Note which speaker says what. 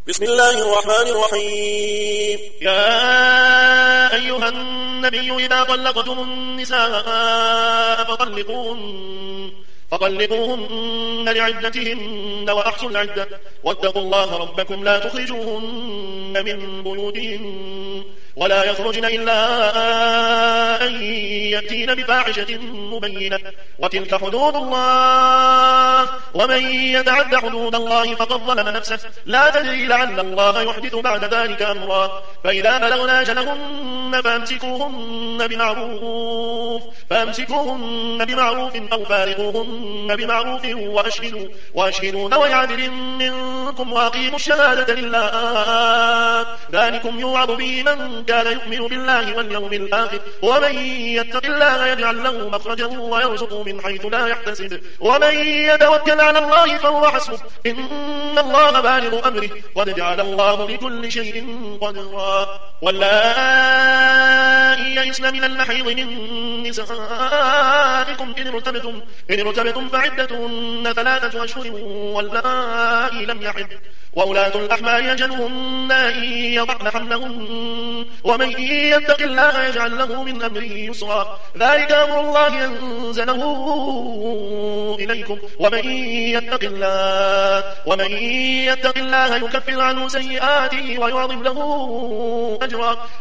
Speaker 1: بسم الله الرحمن الرحيم.
Speaker 2: يا أيها النبي إذا طلقتم النساء فطلقوهن لعدتهن وأحصوا العدة واتقوا الله ربكم لا تخرجوهن من بيوتهن ولا يخرجن إلا أن يأتين بفاحشة مبينة وتلك حدود الله ومن يتعد حدود الله فقد ظلم نفسه لا تدري لعل الله يحدث بعد ذلك أمرا فإذا بلغن أجلهن فأمسكوهن بمعروف أو فارقوهن بمعروف وأشهدوا ذوي عدل منكم وأقيموا الشهادة لله ذلكم يوعظ به من كان يؤمن بالله واليوم الآخر ومن يتق الله يجعل له مخرجا ويرزقه من حيث لا يحتسب ومن يتوكل على الله فهو حسبه إن الله بالغ أمره قد جعل الله لكل شيء قدرا واللائي يئسن من المحيض من نسائكم إن ارتبتم فعدتهن 3 أشهر واللائي لم يحض وأولاة الأحمال أجلهن أن يضعن حملهن ومن يتق الله يجعل له من أمره يسرا ذلك أمر الله أنزله إليكم ومن يتق الله يكفر عنه سيئاته ويعظم له أجرا